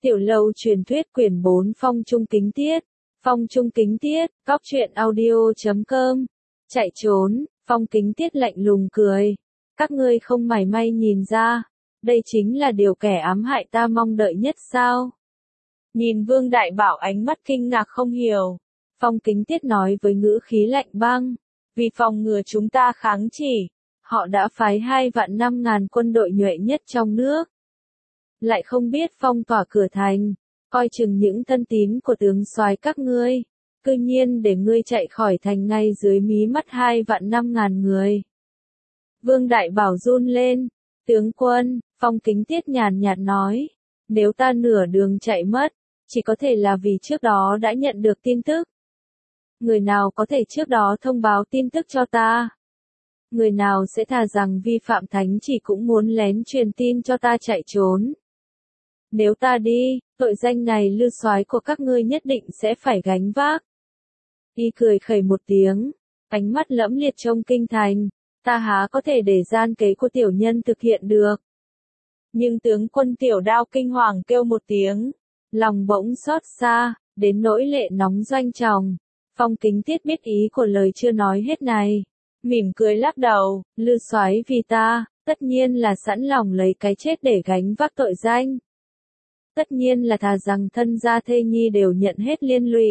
Tiểu lâu truyền thuyết quyển 4 Phong Trung Kính Tiết. Phong Trung Kính Tiết, cóc truyện audio.com. Chạy trốn, Phong Kính Tiết lạnh lùng cười. Các ngươi không mảy may nhìn ra, đây chính là điều kẻ ám hại ta mong đợi nhất sao? Nhìn Vương Đại Bảo ánh mắt kinh ngạc không hiểu. Phong Kính Tiết nói với ngữ khí lạnh băng. Vì phòng ngừa chúng ta kháng chỉ, họ đã phái 2.500.000 quân đội nhuệ nhất trong nước. Lại không biết phong tỏa cửa thành, coi chừng những thân tín của tướng soái các ngươi, cư nhiên để ngươi chạy khỏi thành ngay dưới mí mắt 2.500.000 người. Vương Đại Bảo run lên, tướng quân, Phong Kính Tiết nhàn nhạt nói, nếu ta nửa đường chạy mất, chỉ có thể là vì trước đó đã nhận được tin tức. Người nào có thể trước đó thông báo tin tức cho ta? Người nào sẽ thà rằng vi phạm thánh chỉ cũng muốn lén truyền tin cho ta chạy trốn? Nếu ta đi, tội danh này Lư soái của các ngươi nhất định sẽ phải gánh vác. Y cười khẩy một tiếng, ánh mắt lẫm liệt trông kinh thành, ta há có thể để gian kế của tiểu nhân thực hiện được. Nhưng tướng quân Tiểu Đao kinh hoàng kêu một tiếng, lòng bỗng xót xa, đến nỗi lệ nóng doanh tròng. Phong Kính Tiết biết ý của lời chưa nói hết này, mỉm cười lắc đầu, Lư soái vì ta, tất nhiên là sẵn lòng lấy cái chết để gánh vác tội danh. Tất nhiên là thà rằng thân gia thê nhi đều nhận hết liên lụy.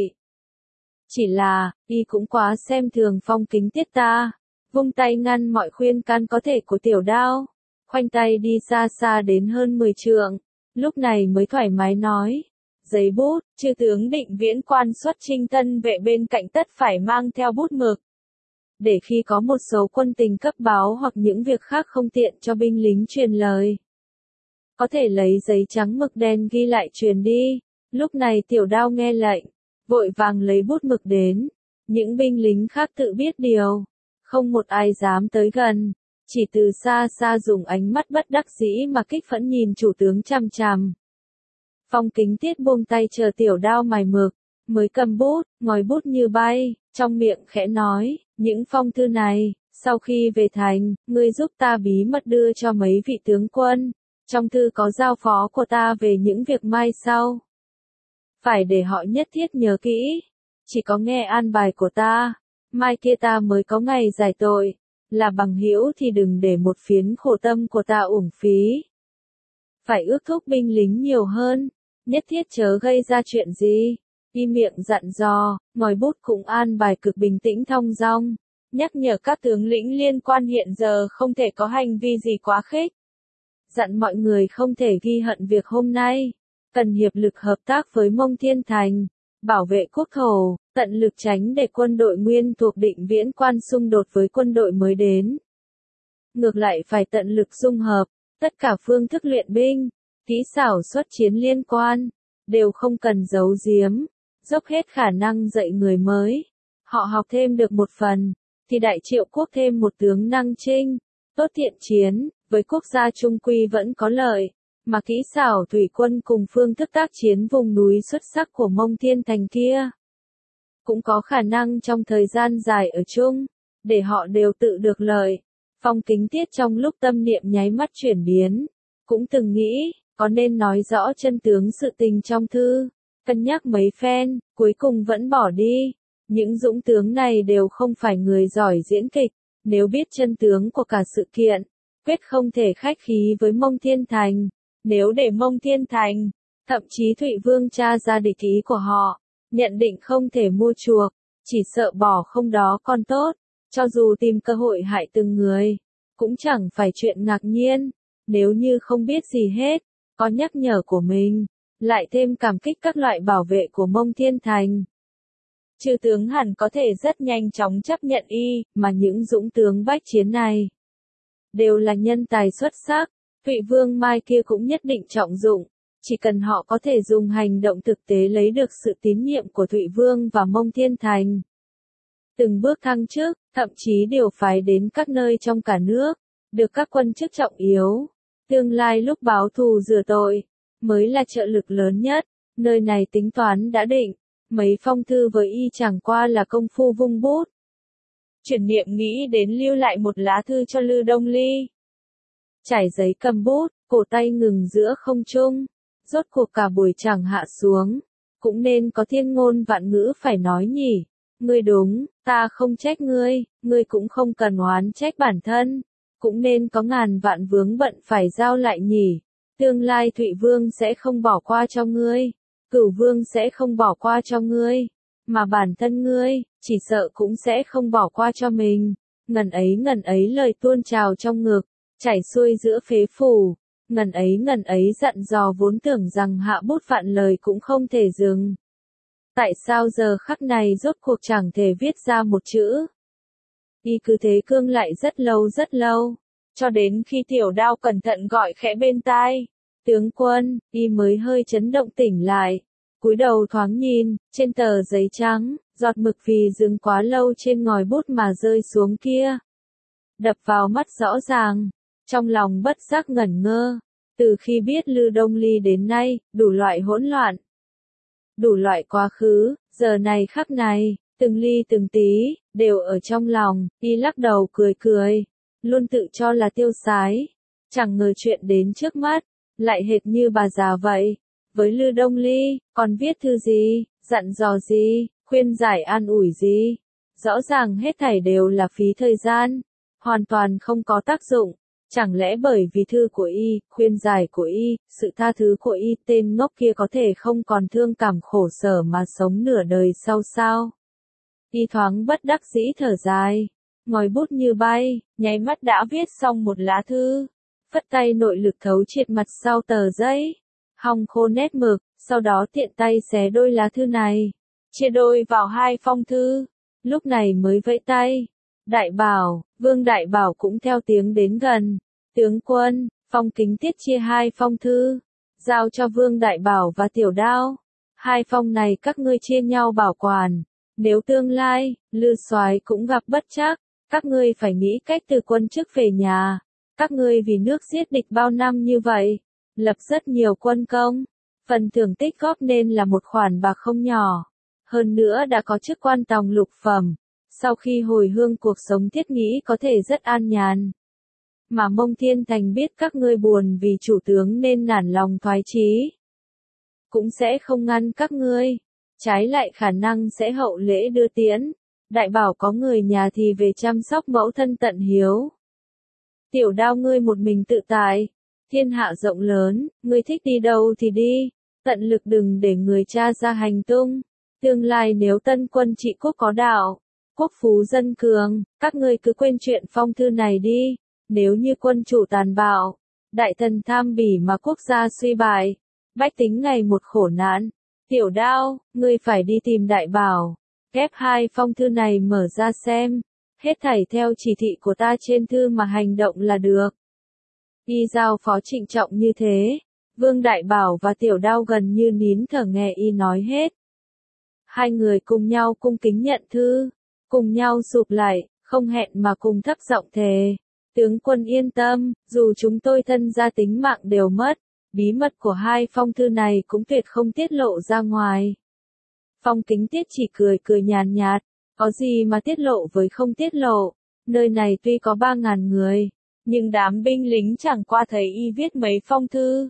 Chỉ là, y cũng quá xem thường Phong Kính Tiết ta, vung tay ngăn mọi khuyên can có thể của Tiểu Đao, khoanh tay đi xa xa đến hơn 10 trượng, lúc này mới thoải mái nói, giấy bút, chư tướng Định Viễn quan xuất chinh thân vệ bên cạnh tất phải mang theo bút mực. Để khi có một số quân tình cấp báo hoặc những việc khác không tiện cho binh lính truyền lời, có thể lấy giấy trắng mực đen ghi lại truyền đi. Lúc này Tiểu Đao nghe lệnh, vội vàng lấy bút mực đến. Những binh lính khác tự biết điều, không một ai dám tới gần, chỉ từ xa xa dùng ánh mắt bất đắc dĩ mà kích phẫn nhìn chủ tướng chằm chằm. Phong Kính Tiết buông tay chờ Tiểu Đao mài mực, mới cầm bút, ngòi bút như bay, trong miệng khẽ nói, những phong thư này, sau khi về thành, ngươi giúp ta bí mật đưa cho mấy vị tướng quân. Trong thư có giao phó của ta về những việc mai sau. Phải để họ nhất thiết nhớ kỹ. Chỉ có nghe an bài của ta, mai kia ta mới có ngày giải tội. Là bằng hữu thì đừng để một phiến khổ tâm của ta uổng phí. Phải ước thúc binh lính nhiều hơn, nhất thiết chớ gây ra chuyện gì. Y miệng dặn dò, ngòi bút cũng an bài cực bình tĩnh thong dong, nhắc nhở các tướng lĩnh liên quan hiện giờ không thể có hành vi gì quá khích. Dặn mọi người không thể ghi hận việc hôm nay, cần hiệp lực hợp tác với Mông Thiên Thành, bảo vệ quốc thổ, tận lực tránh để quân đội nguyên thuộc Định Viễn quan xung đột với quân đội mới đến. Ngược lại phải tận lực dung hợp, tất cả phương thức luyện binh, kỹ xảo xuất chiến liên quan, đều không cần giấu giếm, dốc hết khả năng dạy người mới. Họ học thêm được một phần, thì Đại Triệu quốc thêm một tướng năng chinh, tốt thiện chiến. Với quốc gia trung quy vẫn có lợi, mà kỹ xảo thủy quân cùng phương thức tác chiến vùng núi xuất sắc của Mông Thiên Thành kia, cũng có khả năng trong thời gian dài ở chung, để họ đều tự được lợi. Phong Kính Tiết trong lúc tâm niệm nháy mắt chuyển biến, cũng từng nghĩ, có nên nói rõ chân tướng sự tình trong thư, cân nhắc mấy phen, cuối cùng vẫn bỏ đi. Những dũng tướng này đều không phải người giỏi diễn kịch, nếu biết chân tướng của cả sự kiện, quyết không thể khách khí với Mông Thiên Thành. Nếu để Mông Thiên Thành, thậm chí Thụy Vương tra ra địch ý của họ, nhận định không thể mua chuộc, chỉ sợ bỏ không đó còn tốt, cho dù tìm cơ hội hại từng người, cũng chẳng phải chuyện ngạc nhiên. Nếu như không biết gì hết, có nhắc nhở của mình, lại thêm cảm kích các loại bảo vệ của Mông Thiên Thành, chư tướng hẳn có thể rất nhanh chóng chấp nhận y, mà những dũng tướng bách chiến này đều là nhân tài xuất sắc, Thụy Vương mai kia cũng nhất định trọng dụng, chỉ cần họ có thể dùng hành động thực tế lấy được sự tín nhiệm của Thụy Vương và Mông Thiên Thành. Từng bước thăng chức, thậm chí điều phái đến các nơi trong cả nước, được các quân chức trọng yếu, tương lai lúc báo thù rửa tội, mới là trợ lực lớn nhất. Nơi này tính toán đã định, mấy phong thư với y chẳng qua là công phu vung bút. Chuyển niệm nghĩ đến lưu lại một lá thư cho Lư Đông Ly. Trải giấy cầm bút, cổ tay ngừng giữa không trung, Rốt cuộc cả buổi chẳng hạ xuống, cũng nên có thiên ngôn vạn ngữ phải nói nhỉ. Ngươi đúng, ta không trách ngươi, ngươi cũng không cần oán trách bản thân, cũng nên có ngàn vạn vướng bận phải giao lại nhỉ. Tương lai Thụy Vương sẽ không bỏ qua cho ngươi, Cửu Vương sẽ không bỏ qua cho ngươi, mà bản thân ngươi, chỉ sợ cũng sẽ không bỏ qua cho mình. Ngần ấy lời tuôn trào trong ngực, chảy xuôi giữa phế phủ, ngần ấy dặn dò vốn tưởng rằng hạ bút vạn lời cũng không thể dừng. Tại sao giờ khắc này rốt cuộc chẳng thể viết ra một chữ? Y cứ thế cương lại rất lâu, cho đến khi Tiểu Đao cẩn thận gọi khẽ bên tai. Tướng quân, y mới hơi chấn động tỉnh lại, cúi đầu thoáng nhìn, trên tờ giấy trắng, giọt mực vì dừng quá lâu trên ngòi bút mà rơi xuống kia. Đập vào mắt rõ ràng, trong lòng bất giác ngẩn ngơ, từ khi biết Lư Đông Ly đến nay, đủ loại hỗn loạn, đủ loại quá khứ, giờ này khắc này, từng ly từng tí, đều ở trong lòng, y lắc đầu cười, luôn tự cho là tiêu sái, chẳng ngờ chuyện đến trước mắt, lại hệt như bà già vậy. Với Lư Đông Ly, còn viết thư gì, dặn dò gì, khuyên giải an ủi gì, rõ ràng hết thảy đều là phí thời gian, hoàn toàn không có tác dụng. Chẳng lẽ bởi vì thư của y, khuyên giải của y, sự tha thứ của y, tên ngốc kia có thể không còn thương cảm khổ sở mà sống nửa đời sau sao? Y thoáng bất đắc dĩ thở dài, ngòi bút như bay, nháy mắt đã viết xong một lá thư, phất tay nội lực thấu triệt mặt sau tờ giấy, hong khô nét mực, sau đó tiện tay xé đôi lá thư này, chia đôi vào hai phong thư, lúc này mới vẫy tay. Đại Bảo, Vương Đại Bảo cũng theo tiếng đến gần. Tướng quân, Phong Kính Tiết chia hai phong thư, giao cho Vương Đại Bảo và Tiểu Đao. Hai phong này các ngươi chia nhau bảo quản. Nếu tương lai, Lư Soái cũng gặp bất trắc, các ngươi phải nghĩ cách từ quân chức về nhà. Các ngươi vì nước giết địch bao năm như vậy, lập rất nhiều quân công. Phần thưởng tích góp nên là một khoản bạc không nhỏ. Hơn nữa đã có chức quan tòng lục phẩm. Sau khi hồi hương cuộc sống thiết nghĩ có thể rất an nhàn. Mà Mông Thiên Thành biết các ngươi buồn vì chủ tướng nên nản lòng thoái chí, cũng sẽ không ngăn các ngươi, trái lại khả năng sẽ hậu lễ đưa tiễn. Đại Bảo có người nhà thì về chăm sóc mẫu thân tận hiếu. Tiểu Đao ngươi một mình tự tại, thiên hạ rộng lớn, ngươi thích đi đâu thì đi, tận lực đừng để người cha ra hành tung. Tương lai nếu tân quân trị quốc có đạo, quốc phú dân cường, các ngươi cứ quên chuyện phong thư này đi. Nếu như quân chủ tàn bạo, đại thần tham bỉ mà quốc gia suy bại, bách tính ngày một khổ nạn. Tiểu Đao, ngươi phải đi tìm Đại Bảo, ghép hai phong thư này mở ra xem, hết thảy theo chỉ thị của ta trên thư mà hành động là được. Y giao phó trịnh trọng như thế, Vương Đại Bảo và Tiểu Đao gần như nín thở nghe y nói hết. Hai người cùng nhau cung kính nhận thư, cùng nhau sụp lại, không hẹn mà cùng thấp giọng thề. Tướng quân yên tâm, dù chúng tôi thân gia tính mạng đều mất, bí mật của hai phong thư này cũng tuyệt không tiết lộ ra ngoài. Phong Kính Tiết chỉ cười nhàn nhạt, có gì mà tiết lộ với không tiết lộ, nơi này tuy có 3.000 người, nhưng đám binh lính chẳng qua thấy y viết mấy phong thư.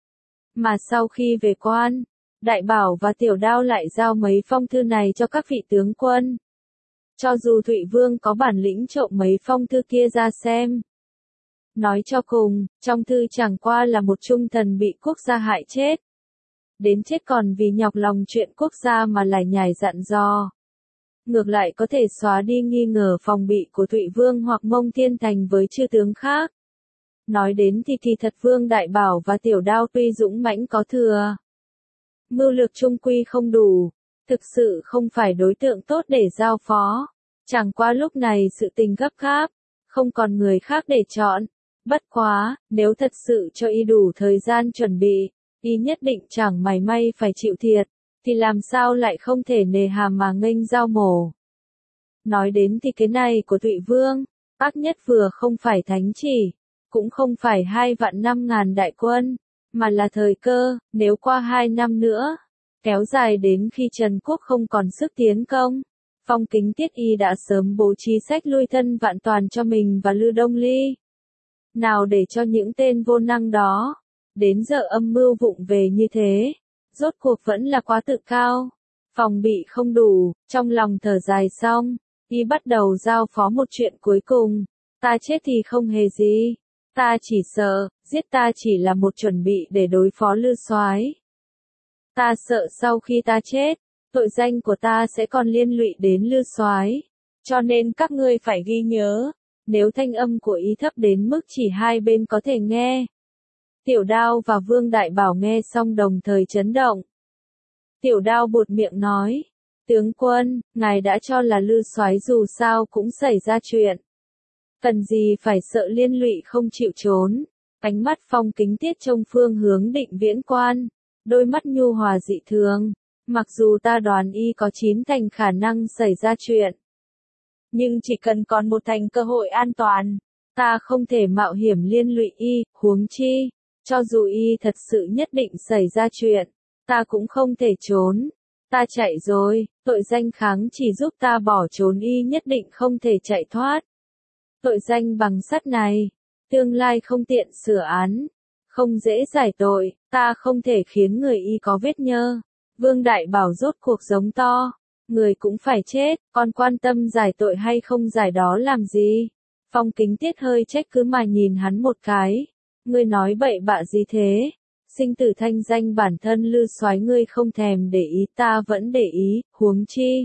Mà sau khi về quan, Đại Bảo và Tiểu Đao lại giao mấy phong thư này cho các vị tướng quân. Cho dù Thụy Vương có bản lĩnh trộm mấy phong thư kia ra xem. Nói cho cùng, trong thư chẳng qua là một trung thần bị quốc gia hại chết. Đến chết còn vì nhọc lòng chuyện quốc gia mà lại nhải dặn dò. Ngược lại có thể xóa đi nghi ngờ phòng bị của Thụy Vương hoặc Mông Thiên Thành với chư tướng khác. Nói đến thì thật Vương Đại Bảo và Tiểu Đao tuy dũng mãnh có thừa, mưu lược trung quy không đủ, thực sự không phải đối tượng tốt để giao phó. Chẳng qua lúc này sự tình gấp gáp, không còn người khác để chọn. Bất quá, nếu thật sự cho y đủ thời gian chuẩn bị, y nhất định chẳng mảy may phải chịu thiệt, thì làm sao lại không thể nề hà mà nghênh giao mổ. Nói đến thì cái này của Thụy Vương, ác nhất vừa không phải thánh chỉ, cũng không phải 2.500.000 đại quân, mà là thời cơ, nếu qua 2 năm nữa, kéo dài đến khi Trần Quốc không còn sức tiến công. Phong Kính Tiết y đã sớm bố trí sách lui thân vạn toàn cho mình và Lư Đông Ly. Nào để cho những tên vô năng đó, đến giờ âm mưu vụng về như thế, rốt cuộc vẫn là quá tự cao, phòng bị không đủ, trong lòng thở dài xong, y bắt đầu giao phó một chuyện cuối cùng, ta chết thì không hề gì, ta chỉ sợ, giết ta chỉ là một chuẩn bị để đối phó Lư Soái. Ta sợ sau khi ta chết, tội danh của ta sẽ còn liên lụy đến Lư Soái, cho nên các ngươi phải ghi nhớ, nếu thanh âm của y thấp đến mức chỉ hai bên có thể nghe. Tiểu Đao và Vương Đại Bảo nghe xong đồng thời chấn động. Tiểu Đao buột miệng nói, tướng quân, ngài đã cho là Lư Soái dù sao cũng xảy ra chuyện. Cần gì phải sợ liên lụy không chịu trốn. Ánh mắt Phong Kính Tiết trông phương hướng Định Viễn Quan, đôi mắt nhu hòa dị thường, mặc dù ta đoán y có 9 thành khả năng xảy ra chuyện. Nhưng chỉ cần còn 1 thành cơ hội an toàn, ta không thể mạo hiểm liên lụy y, huống chi, cho dù y thật sự nhất định xảy ra chuyện, ta cũng không thể trốn. Ta chạy rồi, tội danh kháng chỉ giúp ta bỏ trốn y nhất định không thể chạy thoát. Tội danh bằng sắt này, tương lai không tiện sửa án, không dễ giải tội, ta không thể khiến người y có vết nhơ. Vương Đại Bảo rốt cuộc giống to, người cũng phải chết, còn quan tâm giải tội hay không giải đó làm gì? Phong Kính Tiết hơi trách cứ mà nhìn hắn một cái, ngươi nói bậy bạ gì thế? Sinh tử thanh danh bản thân Lư Soái ngươi không thèm để ý, ta vẫn để ý, huống chi.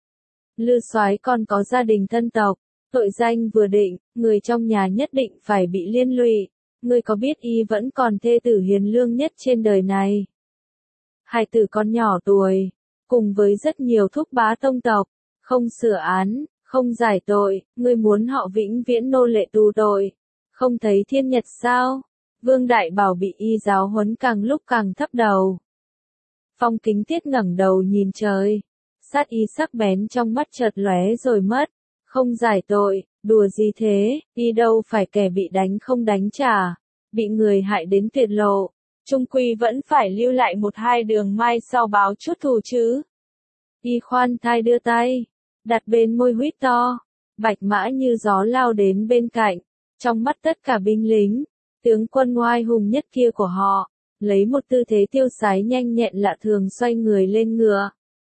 Lư Soái còn có gia đình thân tộc, tội danh vừa định, người trong nhà nhất định phải bị liên lụy. Ngươi có biết y vẫn còn thê tử hiền lương nhất trên đời này? Hài tử con nhỏ tuổi, cùng với rất nhiều thúc bá tông tộc, không sửa án, không giải tội, ngươi muốn họ vĩnh viễn nô lệ tù tội. Không thấy thiên nhật sao? Vương Đại Bảo bị y giáo huấn càng lúc càng thấp đầu. Phong Kính Tiết ngẩng đầu nhìn trời, sát y sắc bén trong mắt chợt lóe rồi mất. Không giải tội, đùa gì thế, y đâu phải kẻ bị đánh không đánh trả, bị người hại đến tuyệt lộ, chung quy vẫn phải lưu lại 1-2 đường mai sau báo chút thù chứ. Y khoan thai đưa tay, đặt bên môi huýt to, bạch mã như gió lao đến bên cạnh, trong mắt tất cả binh lính, tướng quân oai hùng nhất kia của họ, lấy một tư thế tiêu sái nhanh nhẹn lạ thường xoay người lên ngựa.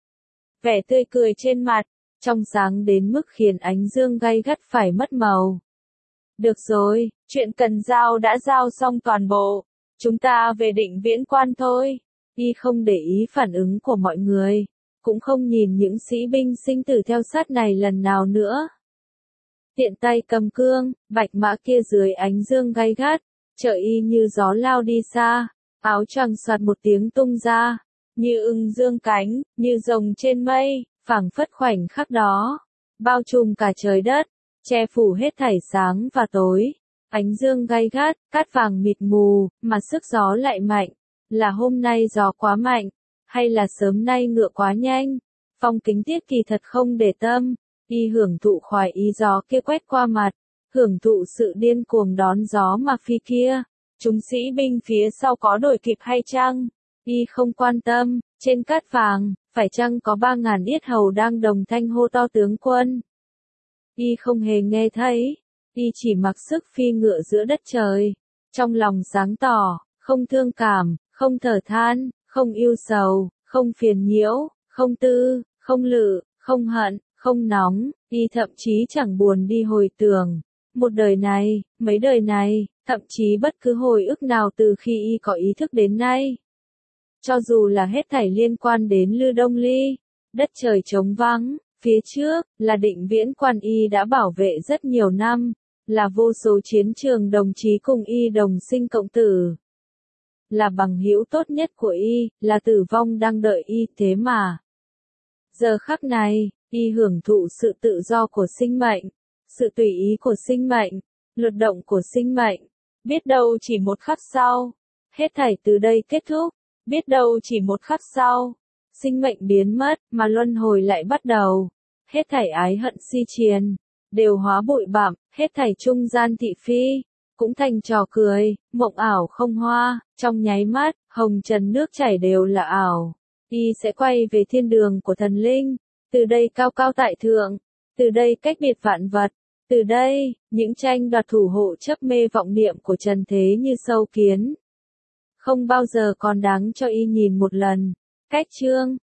Vẻ tươi cười trên mặt, trong sáng đến mức khiến ánh dương gay gắt phải mất màu. Được rồi, chuyện cần giao đã giao xong toàn bộ, chúng ta về Định Viễn Quan thôi. Y không để ý phản ứng của mọi người, cũng không nhìn những sĩ binh sinh tử theo sát này lần nào nữa. Tiện tay cầm cương, bạch mã kia dưới ánh dương gay gắt, chở y như gió lao đi xa, áo choàng soạt một tiếng tung ra, như ưng dương cánh, như rồng trên mây, phảng phất khoảnh khắc đó, bao trùm cả trời đất, che phủ hết thảy sáng và tối. Ánh dương gay gắt, cát vàng mịt mù, mà sức gió lại mạnh. Là hôm nay gió quá mạnh, hay là sớm nay ngựa quá nhanh? Phong Kính Tiết kỳ thật không để tâm, y hưởng thụ khoái ý gió kia quét qua mặt, hưởng thụ sự điên cuồng đón gió mà phi kia. Chúng sĩ binh phía sau có đuổi kịp hay chăng? Y không quan tâm, trên cát vàng, phải chăng có 3.000 yết hầu đang đồng thanh hô to tướng quân? Y không hề nghe thấy, y chỉ mặc sức phi ngựa giữa đất trời, trong lòng sáng tỏ, không thương cảm, không thở than, không yêu sầu, không phiền nhiễu, không tư, không lự, không hận, không nóng, y thậm chí chẳng buồn đi hồi tưởng. Một đời này, mấy đời này, thậm chí bất cứ hồi ức nào từ khi y có ý thức đến nay. Cho dù là hết thảy liên quan đến Lư Đông Ly, đất trời trống vắng, phía trước, là Định Viễn Quan y đã bảo vệ rất nhiều năm, là vô số chiến trường đồng chí cùng y đồng sinh cộng tử. Là bằng hữu tốt nhất của y, là tử vong đang đợi y thế mà. Giờ khắc này, y hưởng thụ sự tự do của sinh mệnh, sự tùy ý của sinh mệnh, luật động của sinh mệnh. Biết đâu chỉ một khắc sau, hết thảy từ đây kết thúc, biết đâu chỉ một khắc sau, sinh mệnh biến mất, mà luân hồi lại bắt đầu. Hết thảy ái hận si triền, đều hóa bụi bặm, hết thảy trung gian thị phi, cũng thành trò cười, mộng ảo không hoa, trong nháy mắt, hồng trần nước chảy đều là ảo. Y sẽ quay về thiên đường của thần linh, từ đây cao cao tại thượng, từ đây cách biệt vạn vật, từ đây, những tranh đoạt thủ hộ chấp mê vọng niệm của trần thế như sâu kiến. không bao giờ còn đáng cho y nhìn một lần. Cách chương